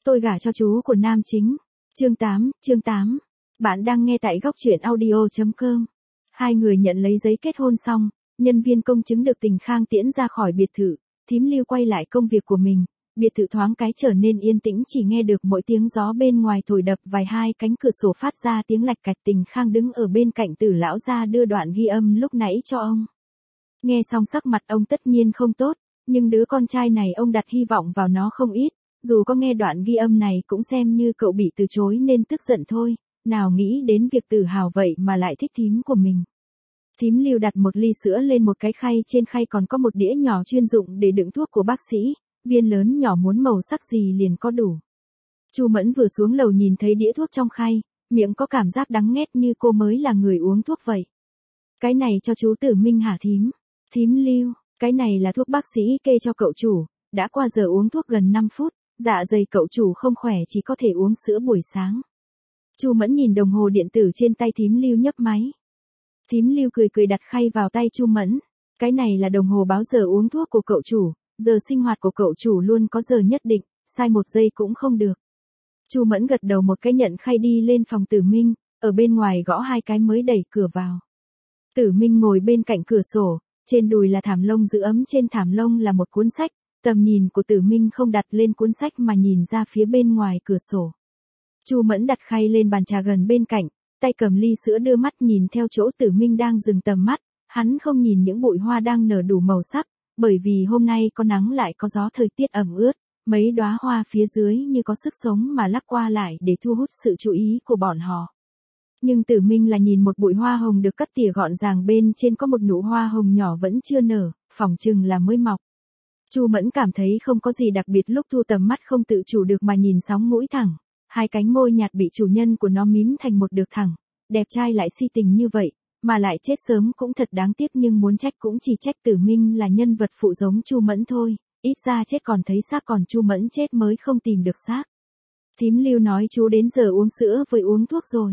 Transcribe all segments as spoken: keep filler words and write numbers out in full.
Tôi gả cho chú của nam chính. Chương tám, chương tám. Bạn đang nghe tại góc truyện audio chấm com. Hai người nhận lấy giấy kết hôn xong, nhân viên công chứng được Tình Khang tiễn ra khỏi biệt thự, thím Lưu quay lại công việc của mình. Biệt thự thoáng cái trở nên yên tĩnh, chỉ nghe được mỗi tiếng gió bên ngoài thổi đập vài hai cánh cửa sổ phát ra tiếng lạch cạch. Tình Khang đứng ở bên cạnh Tử lão gia đưa đoạn ghi âm lúc nãy cho ông. Nghe xong sắc mặt ông tất nhiên không tốt, nhưng đứa con trai này ông đặt hy vọng vào nó không ít, dù có nghe đoạn ghi âm này cũng xem như cậu bị từ chối nên tức giận thôi, nào nghĩ đến việc Tử Hào vậy mà lại thích thím của mình. Thím Lưu đặt một ly sữa lên một cái khay, trên khay còn có một đĩa nhỏ chuyên dụng để đựng thuốc của bác sĩ, viên lớn nhỏ muốn màu sắc gì liền có đủ. Chu Mẫn vừa xuống lầu nhìn thấy đĩa thuốc trong khay, miệng có cảm giác đắng nghét như cô mới là người uống thuốc vậy. Cái này cho chú Tử Minh hả thím? Thím Lưu, cái này là thuốc bác sĩ kê cho cậu chủ, đã qua giờ uống thuốc gần năm phút, dạ dày cậu chủ không khỏe chỉ có thể uống sữa buổi sáng. Chu Mẫn nhìn đồng hồ điện tử trên tay thím Lưu nhấp máy. Thím Lưu cười cười đặt khay vào tay Chu Mẫn, cái này là đồng hồ báo giờ uống thuốc của cậu chủ, giờ sinh hoạt của cậu chủ luôn có giờ nhất định, sai một giây cũng không được. Chu Mẫn gật đầu một cái nhận khay đi lên phòng Tử Minh, ở bên ngoài gõ hai cái mới đẩy cửa vào. Tử Minh ngồi bên cạnh cửa sổ, trên đùi là thảm lông giữ ấm, trên thảm lông là một cuốn sách, tầm nhìn của Tử Minh không đặt lên cuốn sách mà nhìn ra phía bên ngoài cửa sổ. Chu Mẫn đặt khay lên bàn trà gần bên cạnh, tay cầm ly sữa đưa mắt nhìn theo chỗ Tử Minh đang dừng tầm mắt, hắn không nhìn những bụi hoa đang nở đủ màu sắc, bởi vì hôm nay có nắng lại có gió, thời tiết ẩm ướt, mấy đóa hoa phía dưới như có sức sống mà lắc qua lại để thu hút sự chú ý của bọn họ. Nhưng Tử Minh là nhìn một bụi hoa hồng được cắt tỉa gọn gàng, bên trên có một nụ hoa hồng nhỏ vẫn chưa nở, phỏng chừng là mới mọc. Chu Mẫn cảm thấy không có gì đặc biệt, lúc thu tầm mắt không tự chủ được mà nhìn sóng mũi thẳng, hai cánh môi nhạt bị chủ nhân của nó mím thành một đường thẳng, đẹp trai lại si tình như vậy, mà lại chết sớm cũng thật đáng tiếc, nhưng muốn trách cũng chỉ trách Tử Minh là nhân vật phụ giống Chu Mẫn thôi, ít ra chết còn thấy xác, còn Chu Mẫn chết mới không tìm được xác. Thím Lưu nói chú đến giờ uống sữa với uống thuốc rồi.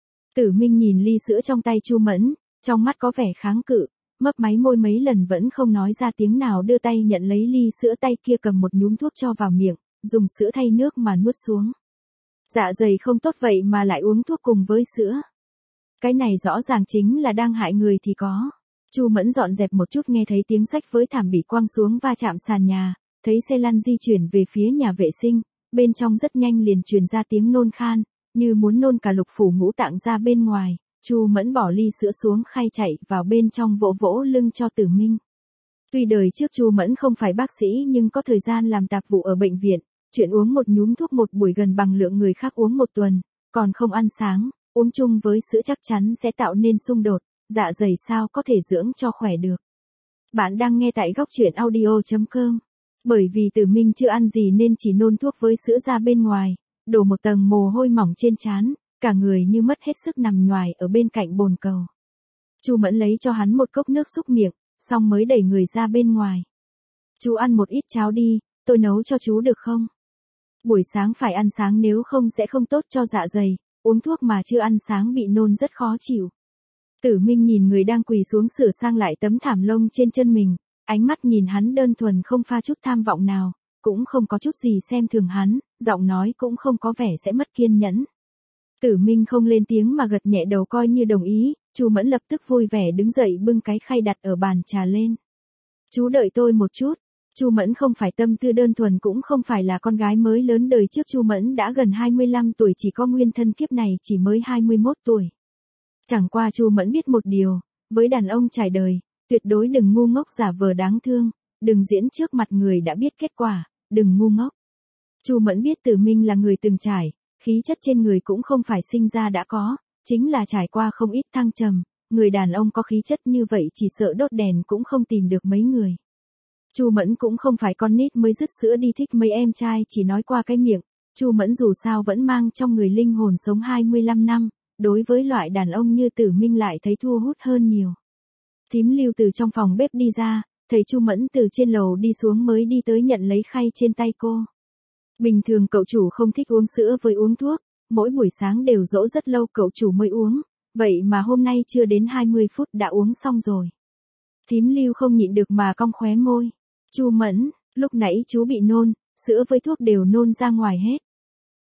Tử Minh nhìn ly sữa trong tay Chu Mẫn, trong mắt có vẻ kháng cự, mấp máy môi mấy lần vẫn không nói ra tiếng nào, đưa tay nhận lấy ly sữa, tay kia cầm một nhúm thuốc cho vào miệng, dùng sữa thay nước mà nuốt xuống. Dạ dày không tốt vậy mà lại uống thuốc cùng với sữa. Cái này rõ ràng chính là đang hại người thì có. Chu Mẫn dọn dẹp một chút, nghe thấy tiếng sách với thảm bị quăng xuống va chạm sàn nhà, thấy xe lăn di chuyển về phía nhà vệ sinh, bên trong rất nhanh liền truyền ra tiếng nôn khan, như muốn nôn cả lục phủ ngũ tạng ra bên ngoài. Chu Mẫn bỏ ly sữa xuống khay, chạy vào bên trong vỗ vỗ lưng cho Tử Minh. Tuy đời trước Chu Mẫn không phải bác sĩ nhưng có thời gian làm tạp vụ ở bệnh viện, chuyện uống một nhúm thuốc một buổi gần bằng lượng người khác uống một tuần, còn không ăn sáng, uống chung với sữa chắc chắn sẽ tạo nên xung đột, dạ dày sao có thể dưỡng cho khỏe được. Bạn đang nghe tại góc truyện audio chấm com. Bởi vì Tử Minh chưa ăn gì nên chỉ nôn thuốc với sữa ra bên ngoài, đổ một tầng mồ hôi mỏng trên trán, cả người như mất hết sức nằm nhoài ở bên cạnh bồn cầu. Chu Mẫn lấy cho hắn một cốc nước xúc miệng, xong mới đẩy người ra bên ngoài. Chú ăn một ít cháo đi, tôi nấu cho chú được không? Buổi sáng phải ăn sáng nếu không sẽ không tốt cho dạ dày, uống thuốc mà chưa ăn sáng bị nôn rất khó chịu. Tử Minh nhìn người đang quỳ xuống sửa sang lại tấm thảm lông trên chân mình, ánh mắt nhìn hắn đơn thuần không pha chút tham vọng nào, cũng không có chút gì xem thường hắn, giọng nói cũng không có vẻ sẽ mất kiên nhẫn. Tử Minh không lên tiếng mà gật nhẹ đầu coi như đồng ý, Chu Mẫn lập tức vui vẻ đứng dậy bưng cái khay đặt ở bàn trà lên. Chú đợi tôi một chút. Chu Mẫn không phải tâm tư đơn thuần, cũng không phải là con gái mới lớn, đời trước Chu Mẫn đã gần hai mươi lăm tuổi, chỉ có nguyên thân kiếp này chỉ mới hai mươi mốt tuổi. Chẳng qua Chu Mẫn biết một điều, với đàn ông trải đời, tuyệt đối đừng ngu ngốc giả vờ đáng thương, đừng diễn trước mặt người đã biết kết quả, đừng ngu ngốc. Chu Mẫn biết Tử Minh là người từng trải, khí chất trên người cũng không phải sinh ra đã có, chính là trải qua không ít thăng trầm, người đàn ông có khí chất như vậy chỉ sợ đốt đèn cũng không tìm được mấy người. Chu Mẫn cũng không phải con nít mới dứt sữa đi thích mấy em trai chỉ nói qua cái miệng, Chu Mẫn dù sao vẫn mang trong người linh hồn sống hai mươi lăm năm, đối với loại đàn ông như Tử Minh lại thấy thu hút hơn nhiều. Thím Lưu từ trong phòng bếp đi ra, thấy Chu Mẫn từ trên lầu đi xuống mới đi tới nhận lấy khay trên tay cô. Bình thường cậu chủ không thích uống sữa với uống thuốc, mỗi buổi sáng đều dỗ rất lâu cậu chủ mới uống, vậy mà hôm nay chưa đến hai mươi phút đã uống xong rồi. Thím Lưu không nhịn được mà cong khóe môi. Chu Mẫn, lúc nãy chú bị nôn, sữa với thuốc đều nôn ra ngoài hết.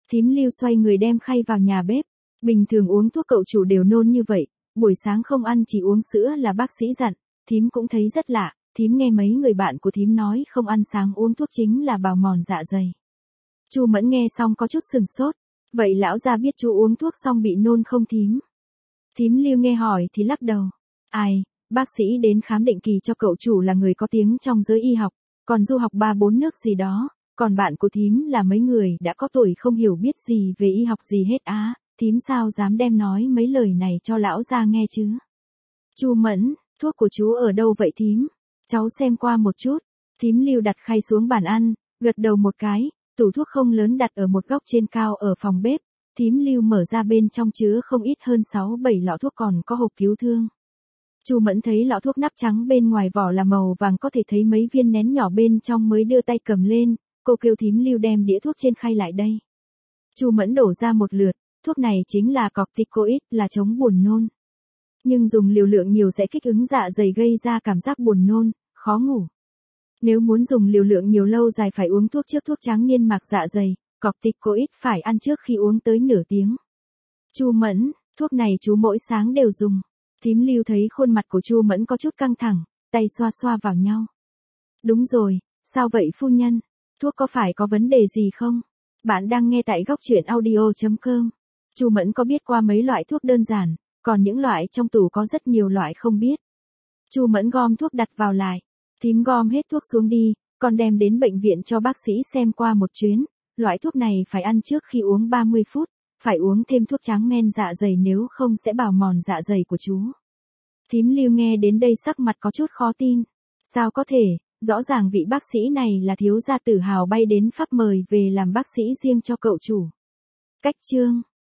Thím Lưu xoay người đem khay vào nhà bếp. Bình thường uống thuốc cậu chủ đều nôn như vậy, buổi sáng không ăn chỉ uống sữa là bác sĩ dặn, thím cũng thấy rất lạ, thím nghe mấy người bạn của thím nói không ăn sáng uống thuốc chính là bào mòn dạ dày. Chu Mẫn nghe xong có chút sừng sốt, vậy lão gia biết chú uống thuốc xong bị nôn không thím? Thím Lưu nghe hỏi thì lắc đầu, ai, bác sĩ đến khám định kỳ cho cậu chủ là người có tiếng trong giới y học, còn du học ba bốn nước gì đó, còn bạn của thím là mấy người đã có tuổi không hiểu biết gì về y học gì hết á, thím sao dám đem nói mấy lời này cho lão gia nghe chứ? Chu Mẫn, thuốc của chú ở đâu vậy thím? Cháu xem qua một chút. Thím Lưu đặt khay xuống bàn ăn, gật đầu một cái, tủ thuốc không lớn đặt ở một góc trên cao ở phòng bếp. Thím Lưu mở ra bên trong chứa không ít hơn sáu bảy lọ thuốc còn có hộp cứu thương. Chu Mẫn thấy lọ thuốc nắp trắng bên ngoài vỏ là màu vàng có thể thấy mấy viên nén nhỏ bên trong mới đưa tay cầm lên, cô kêu thím Lưu đem đĩa thuốc trên khay lại đây. Chu Mẫn đổ ra một lượt, thuốc này chính là corticoid, là chống buồn nôn. Nhưng dùng liều lượng nhiều sẽ kích ứng dạ dày gây ra cảm giác buồn nôn, khó ngủ. Nếu muốn dùng liều lượng nhiều lâu dài phải uống thuốc trước thuốc tráng niên mạc dạ dày, corticoid phải ăn trước khi uống tới nửa tiếng. Chu Mẫn, thuốc này chú mỗi sáng đều dùng. Thím Lưu thấy khuôn mặt của Chu Mẫn có chút căng thẳng, tay xoa xoa vào nhau. Đúng rồi, sao vậy phu nhân? Thuốc có phải có vấn đề gì không? Bạn đang nghe tại góc truyện audio chấm com. Chu Mẫn có biết qua mấy loại thuốc đơn giản, còn những loại trong tủ có rất nhiều loại không biết. Chu Mẫn gom thuốc đặt vào lại. Thím gom hết thuốc xuống đi, con đem đến bệnh viện cho bác sĩ xem qua một chuyến. Loại thuốc này phải ăn trước khi uống ba mươi phút, phải uống thêm thuốc tráng men dạ dày nếu không sẽ bào mòn dạ dày của chú. Thím Lưu nghe đến đây sắc mặt có chút khó tin. Sao có thể, rõ ràng vị bác sĩ này là thiếu gia Tử Hào bay đến Pháp mời về làm bác sĩ riêng cho cậu chủ. Cách chương